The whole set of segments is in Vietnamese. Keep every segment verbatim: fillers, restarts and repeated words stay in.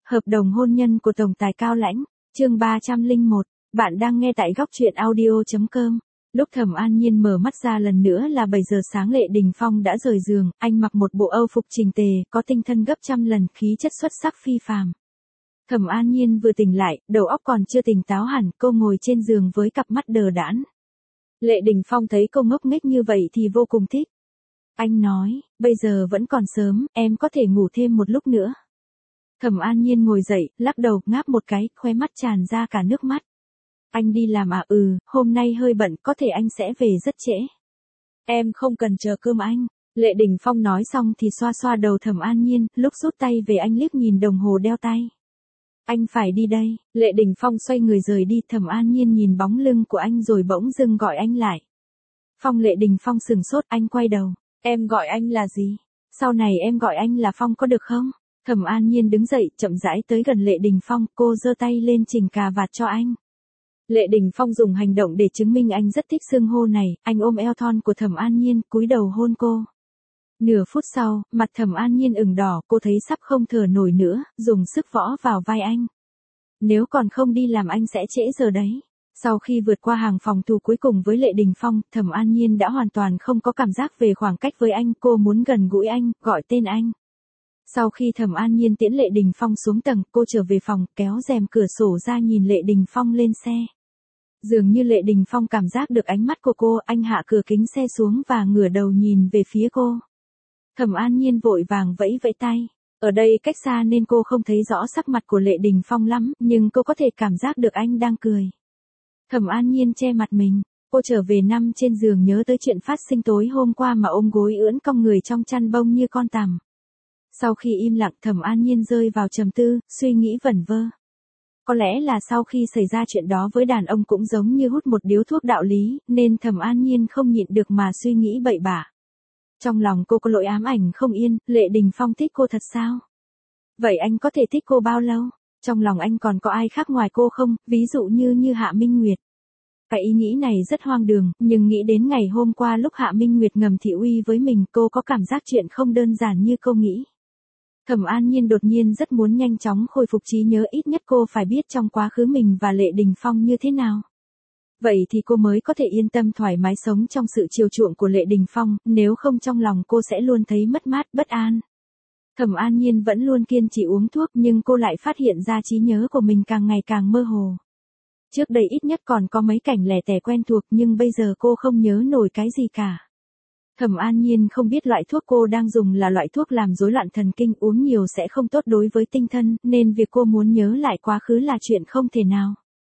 Hợp đồng hôn nhân của tổng tài Cao Lãnh, chương ba trăm lẻ một, bạn đang nghe tại góc truyện audio chấm com. Lúc Thẩm An Nhiên mở mắt ra lần nữa là bảy giờ sáng. Lệ Đình Phong đã rời giường, anh mặc một bộ âu phục chỉnh tề, có tinh thần gấp trăm lần, khí chất xuất sắc phi phàm. Thẩm An Nhiên vừa tỉnh lại, đầu óc còn chưa tỉnh táo hẳn, cô ngồi trên giường với cặp mắt đờ đẫn. Lệ Đình Phong thấy cô ngốc nghếch như vậy thì vô cùng thích. Anh nói, bây giờ vẫn còn sớm, em có thể ngủ thêm một lúc nữa. Thẩm An Nhiên ngồi dậy, lắc đầu, ngáp một cái, khóe mắt tràn ra cả nước mắt. Anh đi làm à? Ừ, hôm nay hơi bận, có thể anh sẽ về rất trễ. Em không cần chờ cơm anh. Lệ Đình Phong nói xong thì xoa xoa đầu Thẩm An Nhiên, lúc rút tay về anh liếc nhìn đồng hồ đeo tay. Anh phải đi đây. Lệ Đình Phong xoay người rời đi. Thẩm An Nhiên nhìn bóng lưng của anh rồi bỗng dưng gọi anh lại. Phong. Lệ Đình Phong sừng sốt, anh quay đầu. Em gọi anh là gì? Sau này em gọi anh là Phong có được không? Thẩm An Nhiên đứng dậy, chậm rãi tới gần Lệ Đình Phong, cô giơ tay lên chỉnh cà vạt cho anh. Lệ Đình Phong dùng hành động để chứng minh anh rất thích xưng hô này, anh ôm eo thon của Thẩm An Nhiên, cúi đầu hôn cô. Nửa phút sau, mặt Thẩm An Nhiên ửng đỏ, cô thấy sắp không thở nổi nữa, dùng sức võ vào vai anh. Nếu còn không đi làm anh sẽ trễ giờ đấy. Sau khi vượt qua hàng phòng thủ cuối cùng với Lệ Đình Phong, Thẩm An Nhiên đã hoàn toàn không có cảm giác về khoảng cách với anh, cô muốn gần gũi anh, gọi tên anh. Sau khi Thẩm An Nhiên tiễn Lệ Đình Phong xuống tầng, cô trở về phòng, kéo rèm cửa sổ ra nhìn Lệ Đình Phong lên xe. Dường như Lệ Đình Phong cảm giác được ánh mắt của cô, anh hạ cửa kính xe xuống và ngửa đầu nhìn về phía cô. Thẩm An Nhiên vội vàng vẫy vẫy tay. Ở đây cách xa nên cô không thấy rõ sắc mặt của Lệ Đình Phong lắm, nhưng cô có thể cảm giác được anh đang cười. Thẩm An Nhiên che mặt mình, cô trở về nằm trên giường nhớ tới chuyện phát sinh tối hôm qua mà ôm gối ưỡn cong người trong chăn bông như con tằm. Sau khi im lặng, Thẩm An Nhiên rơi vào trầm tư, suy nghĩ vẩn vơ. Có lẽ là sau khi xảy ra chuyện đó với đàn ông cũng giống như hút một điếu thuốc đạo lý, nên Thẩm An Nhiên không nhịn được mà suy nghĩ bậy bạ. Trong lòng cô có nỗi ám ảnh không yên, Lệ Đình Phong thích cô thật sao? Vậy anh có thể thích cô bao lâu? Trong lòng anh còn có ai khác ngoài cô không, ví dụ như như Hạ Minh Nguyệt? Cái ý nghĩ này rất hoang đường, nhưng nghĩ đến ngày hôm qua lúc Hạ Minh Nguyệt ngầm thị uy với mình, cô có cảm giác chuyện không đơn giản như cô nghĩ. Thẩm An Nhiên đột nhiên rất muốn nhanh chóng khôi phục trí nhớ, ít nhất cô phải biết trong quá khứ mình và Lệ Đình Phong như thế nào. Vậy thì cô mới có thể yên tâm thoải mái sống trong sự chiều chuộng của Lệ Đình Phong, nếu không trong lòng cô sẽ luôn thấy mất mát, bất an. Thẩm An Nhiên vẫn luôn kiên trì uống thuốc nhưng cô lại phát hiện ra trí nhớ của mình càng ngày càng mơ hồ. Trước đây ít nhất còn có mấy cảnh lẻ tẻ quen thuộc nhưng bây giờ cô không nhớ nổi cái gì cả. Thẩm An Nhiên không biết loại thuốc cô đang dùng là loại thuốc làm rối loạn thần kinh, uống nhiều sẽ không tốt đối với tinh thần, nên việc cô muốn nhớ lại quá khứ là chuyện không thể nào.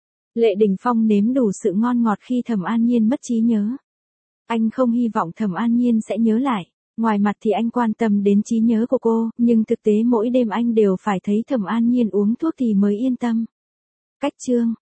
Lệ Đình Phong nếm đủ sự ngon ngọt khi Thẩm An Nhiên mất trí nhớ. Anh không hy vọng Thẩm An Nhiên sẽ nhớ lại. Ngoài mặt thì anh quan tâm đến trí nhớ của cô, nhưng thực tế mỗi đêm anh đều phải thấy Thẩm An Nhiên uống thuốc thì mới yên tâm. Cách chương